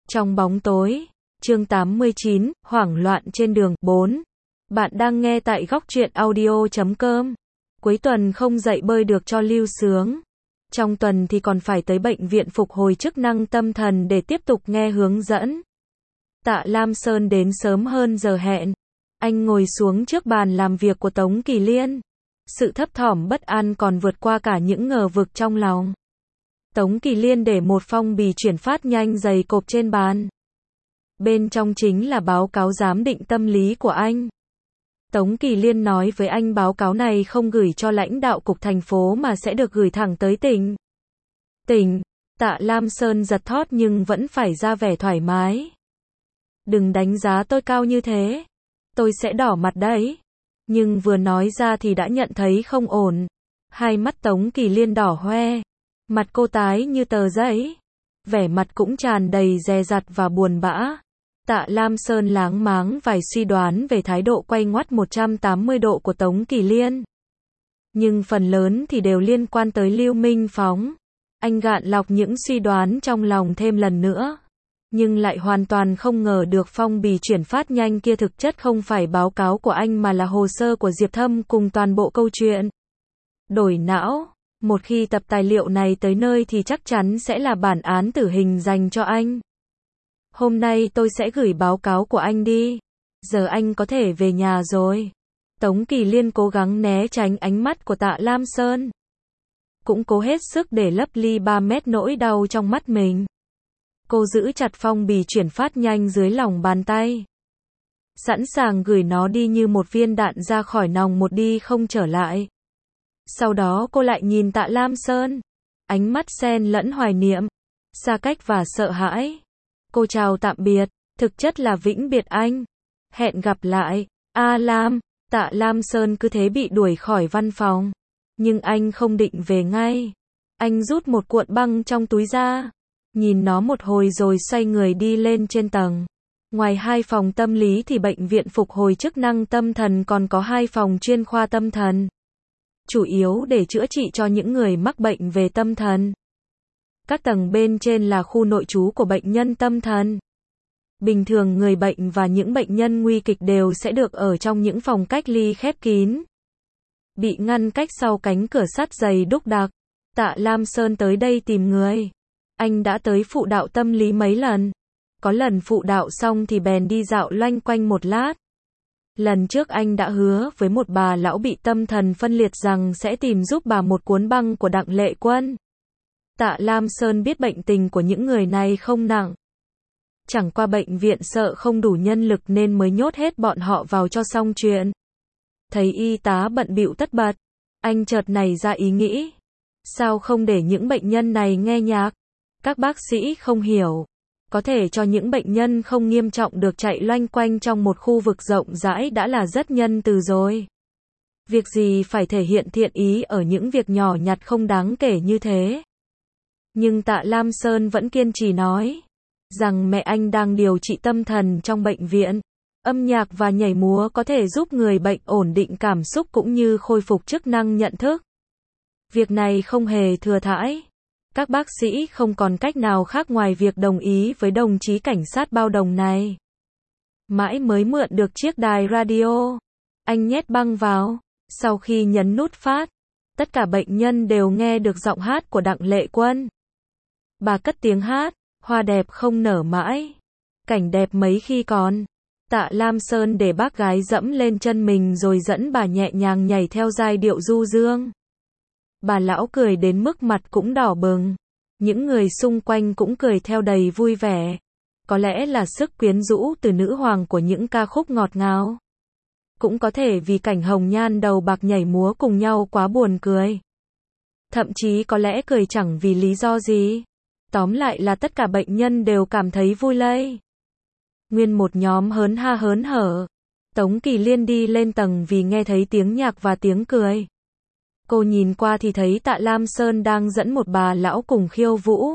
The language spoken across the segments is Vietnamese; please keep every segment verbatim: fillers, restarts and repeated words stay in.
Trong bóng tối, chương tám mươi chín, hoảng loạn trên đường, bốn. Bạn đang nghe tại góc truyện audio chấm com. Cuối tuần không dạy bơi được cho lưu sướng. Trong tuần thì còn phải tới bệnh viện phục hồi chức năng tâm thần để tiếp tục nghe hướng dẫn. Tạ Lam Sơn đến sớm hơn giờ hẹn. Anh ngồi xuống trước bàn làm việc của Tống Kỳ Liên. Sự thấp thỏm bất an còn vượt qua cả những ngờ vực trong lòng. Tống Kỳ Liên để một phong bì chuyển phát nhanh dày cộp trên bàn. Bên trong chính là báo cáo giám định tâm lý của anh. Tống Kỳ Liên nói với anh báo cáo này không gửi cho lãnh đạo cục thành phố mà sẽ được gửi thẳng tới tỉnh. Tỉnh, Tạ Lam Sơn giật thót nhưng vẫn phải ra vẻ thoải mái. Đừng đánh giá tôi cao như thế. Tôi sẽ đỏ mặt đấy. Nhưng vừa nói ra thì đã nhận thấy không ổn. Hai mắt Tống Kỳ Liên đỏ hoe. Mặt cô tái như tờ giấy. Vẻ mặt cũng tràn đầy dè dặt và buồn bã. Tạ Lam Sơn láng máng vài suy đoán về thái độ quay ngoắt một trăm tám mươi độ của Tống Kỳ Liên. Nhưng phần lớn thì đều liên quan tới Lưu Minh Phóng. Anh gạn lọc những suy đoán trong lòng thêm lần nữa. Nhưng lại hoàn toàn không ngờ được phong bì chuyển phát nhanh kia thực chất không phải báo cáo của anh mà là hồ sơ của Diệp Thâm cùng toàn bộ câu chuyện. Đổi não, một khi tập tài liệu này tới nơi thì chắc chắn sẽ là bản án tử hình dành cho anh. Hôm nay tôi sẽ gửi báo cáo của anh đi. Giờ anh có thể về nhà rồi. Tống Kỳ Liên cố gắng né tránh ánh mắt của Tạ Lam Sơn. Cũng cố hết sức để lấp ly ba mét nỗi đau trong mắt mình. Cô giữ chặt phong bì chuyển phát nhanh dưới lòng bàn tay. Sẵn sàng gửi nó đi như một viên đạn ra khỏi nòng một đi không trở lại. Sau đó cô lại nhìn Tạ Lam Sơn. Ánh mắt xen lẫn hoài niệm, xa cách và sợ hãi. Cô chào tạm biệt, thực chất là vĩnh biệt anh. Hẹn gặp lại, A Lam. Tạ Lam Sơn cứ thế bị đuổi khỏi văn phòng. Nhưng anh không định về ngay. Anh rút một cuộn băng trong túi ra. Nhìn nó một hồi rồi xoay người đi lên trên tầng. Ngoài hai phòng tâm lý thì bệnh viện phục hồi chức năng tâm thần còn có hai phòng chuyên khoa tâm thần. Chủ yếu để chữa trị cho những người mắc bệnh về tâm thần. Các tầng bên trên là khu nội trú của bệnh nhân tâm thần. Bình thường người bệnh và những bệnh nhân nguy kịch đều sẽ được ở trong những phòng cách ly khép kín. Bị ngăn cách sau cánh cửa sắt dày đúc đặc. Tạ Lam Sơn tới đây tìm người. Anh đã tới phụ đạo tâm lý mấy lần. Có lần phụ đạo xong thì bèn đi dạo loanh quanh một lát. Lần trước anh đã hứa với một bà lão bị tâm thần phân liệt rằng sẽ tìm giúp bà một cuốn băng của Đặng Lệ Quân. Tạ Lam Sơn biết bệnh tình của những người này không nặng. Chẳng qua bệnh viện sợ không đủ nhân lực nên mới nhốt hết bọn họ vào cho xong chuyện. Thấy y tá bận bịu tất bật, anh chợt nảy ra ý nghĩ. Sao không để những bệnh nhân này nghe nhạc? Các bác sĩ không hiểu. Có thể cho những bệnh nhân không nghiêm trọng được chạy loanh quanh trong một khu vực rộng rãi đã là rất nhân từ rồi. Việc gì phải thể hiện thiện ý ở những việc nhỏ nhặt không đáng kể như thế. Nhưng Tạ Lam Sơn vẫn kiên trì nói rằng mẹ anh đang điều trị tâm thần trong bệnh viện. Âm nhạc và nhảy múa có thể giúp người bệnh ổn định cảm xúc cũng như khôi phục chức năng nhận thức. Việc này không hề thừa thãi. Các bác sĩ không còn cách nào khác ngoài việc đồng ý với đồng chí cảnh sát bao đồng này. Mãi mới mượn được chiếc đài radio. Anh nhét băng vào. Sau khi nhấn nút phát, tất cả bệnh nhân đều nghe được giọng hát của Đặng Lệ Quân. Bà cất tiếng hát, hoa đẹp không nở mãi. Cảnh đẹp mấy khi còn. Tạ Lam Sơn để bác gái dẫm lên chân mình rồi dẫn bà nhẹ nhàng nhảy theo giai điệu du dương. Bà lão cười đến mức mặt cũng đỏ bừng. Những người xung quanh cũng cười theo đầy vui vẻ. Có lẽ là sức quyến rũ từ nữ hoàng của những ca khúc ngọt ngào. Cũng có thể vì cảnh hồng nhan đầu bạc nhảy múa cùng nhau quá buồn cười. Thậm chí có lẽ cười chẳng vì lý do gì. Tóm lại là tất cả bệnh nhân đều cảm thấy vui lây. Nguyên một nhóm hớn ha hớn hở. Tống Kỳ Liên đi lên tầng vì nghe thấy tiếng nhạc và tiếng cười. Cô nhìn qua thì thấy Tạ Lam Sơn đang dẫn một bà lão cùng khiêu vũ.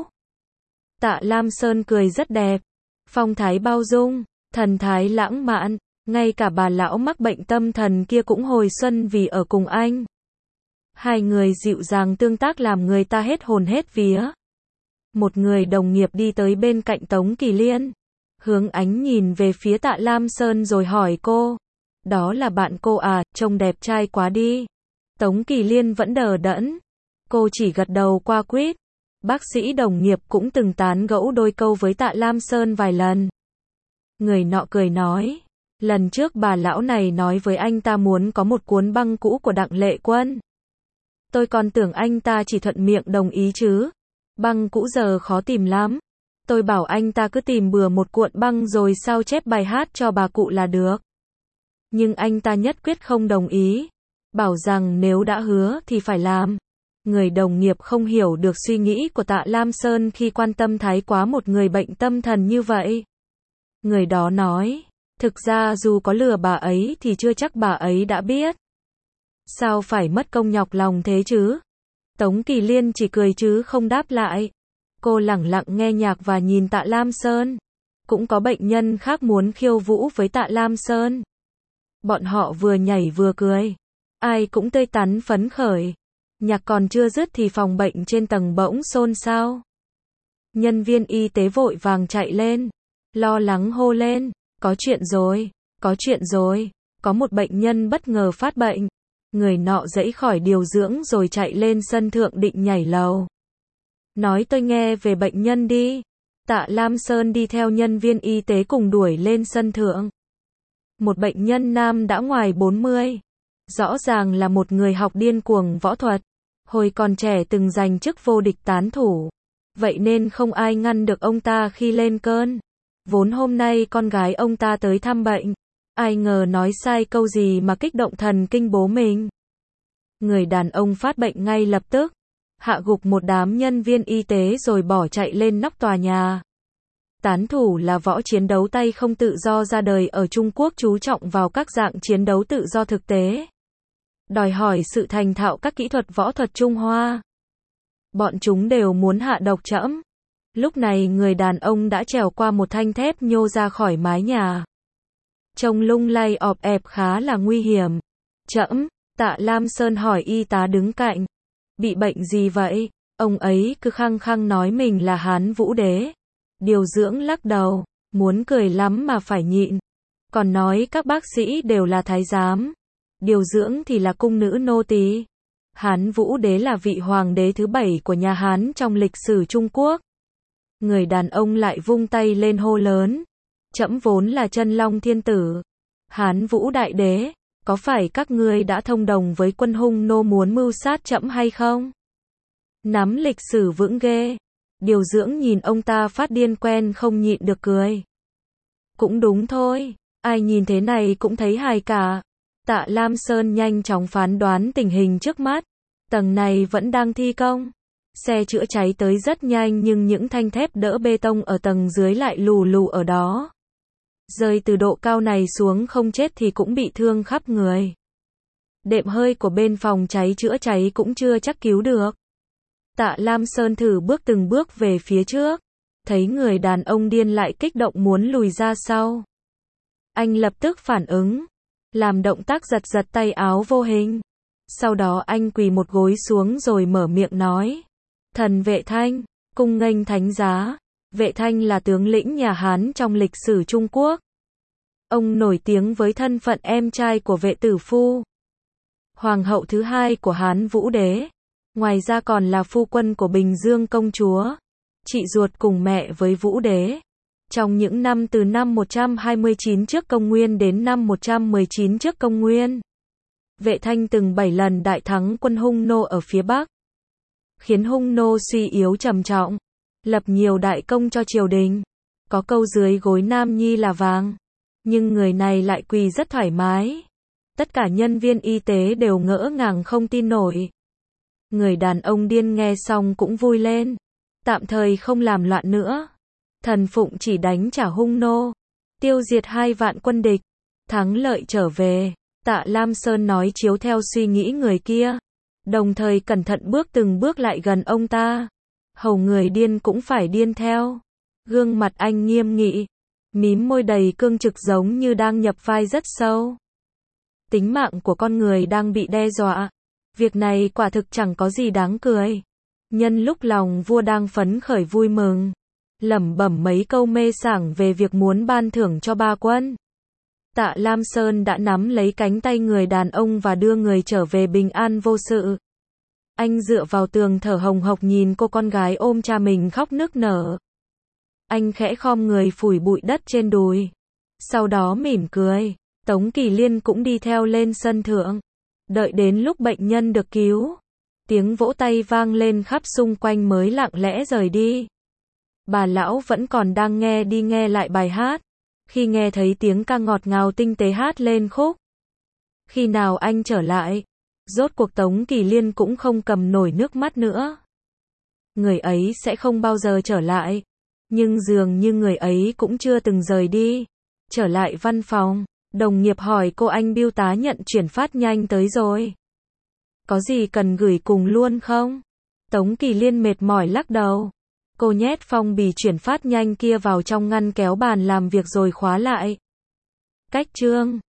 Tạ Lam Sơn cười rất đẹp. Phong thái bao dung, thần thái lãng mạn. Ngay cả bà lão mắc bệnh tâm thần kia cũng hồi xuân vì ở cùng anh. Hai người dịu dàng tương tác làm người ta hết hồn hết vía. Một người đồng nghiệp đi tới bên cạnh Tống Kỳ Liên. Hướng Ánh nhìn về phía Tạ Lam Sơn rồi hỏi cô. Đó là bạn cô à, trông đẹp trai quá đi. Tống Kỳ Liên vẫn đờ đẫn. Cô chỉ gật đầu qua quýt. Bác sĩ đồng nghiệp cũng từng tán gẫu đôi câu với Tạ Lam Sơn vài lần. Người nọ cười nói. Lần trước bà lão này nói với anh ta muốn có một cuốn băng cũ của Đặng Lệ Quân. Tôi còn tưởng anh ta chỉ thuận miệng đồng ý chứ. Băng cũ giờ khó tìm lắm. Tôi bảo anh ta cứ tìm bừa một cuộn băng rồi sao chép bài hát cho bà cụ là được. Nhưng anh ta nhất quyết không đồng ý. Bảo rằng nếu đã hứa thì phải làm. Người đồng nghiệp không hiểu được suy nghĩ của Tạ Lam Sơn khi quan tâm thái quá một người bệnh tâm thần như vậy. Người đó nói. Thực ra dù có lừa bà ấy thì chưa chắc bà ấy đã biết. Sao phải mất công nhọc lòng thế chứ? Tống Kỳ Liên chỉ cười chứ không đáp lại. Cô lẳng lặng nghe nhạc và nhìn Tạ Lam Sơn. Cũng có bệnh nhân khác muốn khiêu vũ với Tạ Lam Sơn. Bọn họ vừa nhảy vừa cười. Ai cũng tươi tắn phấn khởi. Nhạc còn chưa dứt thì phòng bệnh trên tầng bỗng xôn xao. Nhân viên y tế vội vàng chạy lên. Lo lắng hô lên. Có chuyện rồi, có chuyện rồi. Có một bệnh nhân bất ngờ phát bệnh. Người nọ dãy khỏi điều dưỡng rồi chạy lên sân thượng định nhảy lầu. Nói tôi nghe về bệnh nhân đi. Tạ Lam Sơn đi theo nhân viên y tế cùng đuổi lên sân thượng. Một bệnh nhân nam đã ngoài bốn mươi. Rõ ràng là một người học điên cuồng võ thuật. Hồi còn trẻ từng giành chức vô địch tán thủ. Vậy nên không ai ngăn được ông ta khi lên cơn. Vốn hôm nay con gái ông ta tới thăm bệnh. Ai ngờ nói sai câu gì mà kích động thần kinh bố mình. Người đàn ông phát bệnh ngay lập tức. Hạ gục một đám nhân viên y tế rồi bỏ chạy lên nóc tòa nhà. Tán thủ là võ chiến đấu tay không tự do ra đời ở Trung Quốc, chú trọng vào các dạng chiến đấu tự do thực tế. Đòi hỏi sự thành thạo các kỹ thuật võ thuật Trung Hoa. Bọn chúng đều muốn hạ độc trẫm. Lúc này người đàn ông đã trèo qua một thanh thép nhô ra khỏi mái nhà. Trông lung lay ọp ẹp khá là nguy hiểm. Trẫm, Tạ Lam Sơn hỏi y tá đứng cạnh. Bị bệnh gì vậy? Ông ấy cứ khăng khăng nói mình là Hán Vũ Đế. Điều dưỡng lắc đầu, muốn cười lắm mà phải nhịn. Còn nói các bác sĩ đều là thái giám. Điều dưỡng thì là cung nữ nô tỳ. Hán Vũ Đế là vị hoàng đế thứ bảy của nhà Hán trong lịch sử Trung Quốc. Người đàn ông lại vung tay lên hô lớn. Trẫm vốn là Chân Long Thiên Tử. Hán Vũ Đại Đế, có phải các ngươi đã thông đồng với quân hung nô muốn mưu sát trẫm hay không? Nắm lịch sử vững ghê. Điều dưỡng nhìn ông ta phát điên quen không nhịn được cười. Cũng đúng thôi, ai nhìn thế này cũng thấy hài cả. Tạ Lam Sơn nhanh chóng phán đoán tình hình trước mắt. Tầng này vẫn đang thi công. Xe chữa cháy tới rất nhanh nhưng những thanh thép đỡ bê tông ở tầng dưới lại lù lù ở đó. Rơi từ độ cao này xuống không chết thì cũng bị thương khắp người. Đệm hơi của bên phòng cháy chữa cháy cũng chưa chắc cứu được. Tạ Lam Sơn thử bước từng bước về phía trước. Thấy người đàn ông điên lại kích động muốn lùi ra sau. Anh lập tức phản ứng. Làm động tác giật giật tay áo vô hình. Sau đó anh quỳ một gối xuống rồi mở miệng nói. Thần Vệ Thanh, cung nghênh thánh giá. Vệ Thanh là tướng lĩnh nhà Hán trong lịch sử Trung Quốc. Ông nổi tiếng với thân phận em trai của Vệ Tử Phu, hoàng hậu thứ hai của Hán Vũ Đế. Ngoài ra còn là phu quân của Bình Dương công chúa, chị ruột cùng mẹ với Vũ Đế. Trong những năm từ năm một trăm hai mươi chín trước công nguyên đến năm một trăm mười chín trước công nguyên, Vệ Thanh từng bảy lần đại thắng quân hung nô ở phía Bắc, khiến hung nô suy yếu trầm trọng, lập nhiều đại công cho triều đình. Có câu dưới gối nam nhi là vàng, nhưng người này lại quỳ rất thoải mái. Tất cả nhân viên y tế đều ngỡ ngàng không tin nổi. Người đàn ông điên nghe xong cũng vui lên. Tạm thời không làm loạn nữa. Thần phụng chỉ đánh trả hung nô, tiêu diệt hai vạn quân địch, thắng lợi trở về. Tạ Lam Sơn nói chiếu theo suy nghĩ người kia, đồng thời cẩn thận bước từng bước lại gần ông ta. Hầu người điên cũng phải điên theo. Gương mặt anh nghiêm nghị, mím môi đầy cương trực giống như đang nhập vai rất sâu. Tính mạng của con người đang bị đe dọa. Việc này quả thực chẳng có gì đáng cười. Nhân lúc lòng vua đang phấn khởi vui mừng, lẩm bẩm mấy câu mê sảng về việc muốn ban thưởng cho ba quân. Tạ Lam Sơn đã nắm lấy cánh tay người đàn ông và đưa người trở về bình an vô sự. Anh dựa vào tường thở hồng hộc nhìn cô con gái ôm cha mình khóc nức nở. Anh khẽ khom người phủi bụi đất trên đùi. Sau đó mỉm cười. Tống Kỳ Liên cũng đi theo lên sân thượng. Đợi đến lúc bệnh nhân được cứu, tiếng vỗ tay vang lên khắp xung quanh mới lặng lẽ rời đi. Bà lão vẫn còn đang nghe đi nghe lại bài hát. Khi nghe thấy tiếng ca ngọt ngào tinh tế hát lên khúc. Khi nào anh trở lại? Rốt cuộc Tống Kỳ Liên cũng không cầm nổi nước mắt nữa. Người ấy sẽ không bao giờ trở lại. Nhưng dường như người ấy cũng chưa từng rời đi. Trở lại văn phòng, đồng nghiệp hỏi cô anh bưu tá nhận chuyển phát nhanh tới rồi. Có gì cần gửi cùng luôn không? Tống Kỳ Liên mệt mỏi lắc đầu. Cô nhét phong bì chuyển phát nhanh kia vào trong ngăn kéo bàn làm việc rồi khóa lại. Cách chương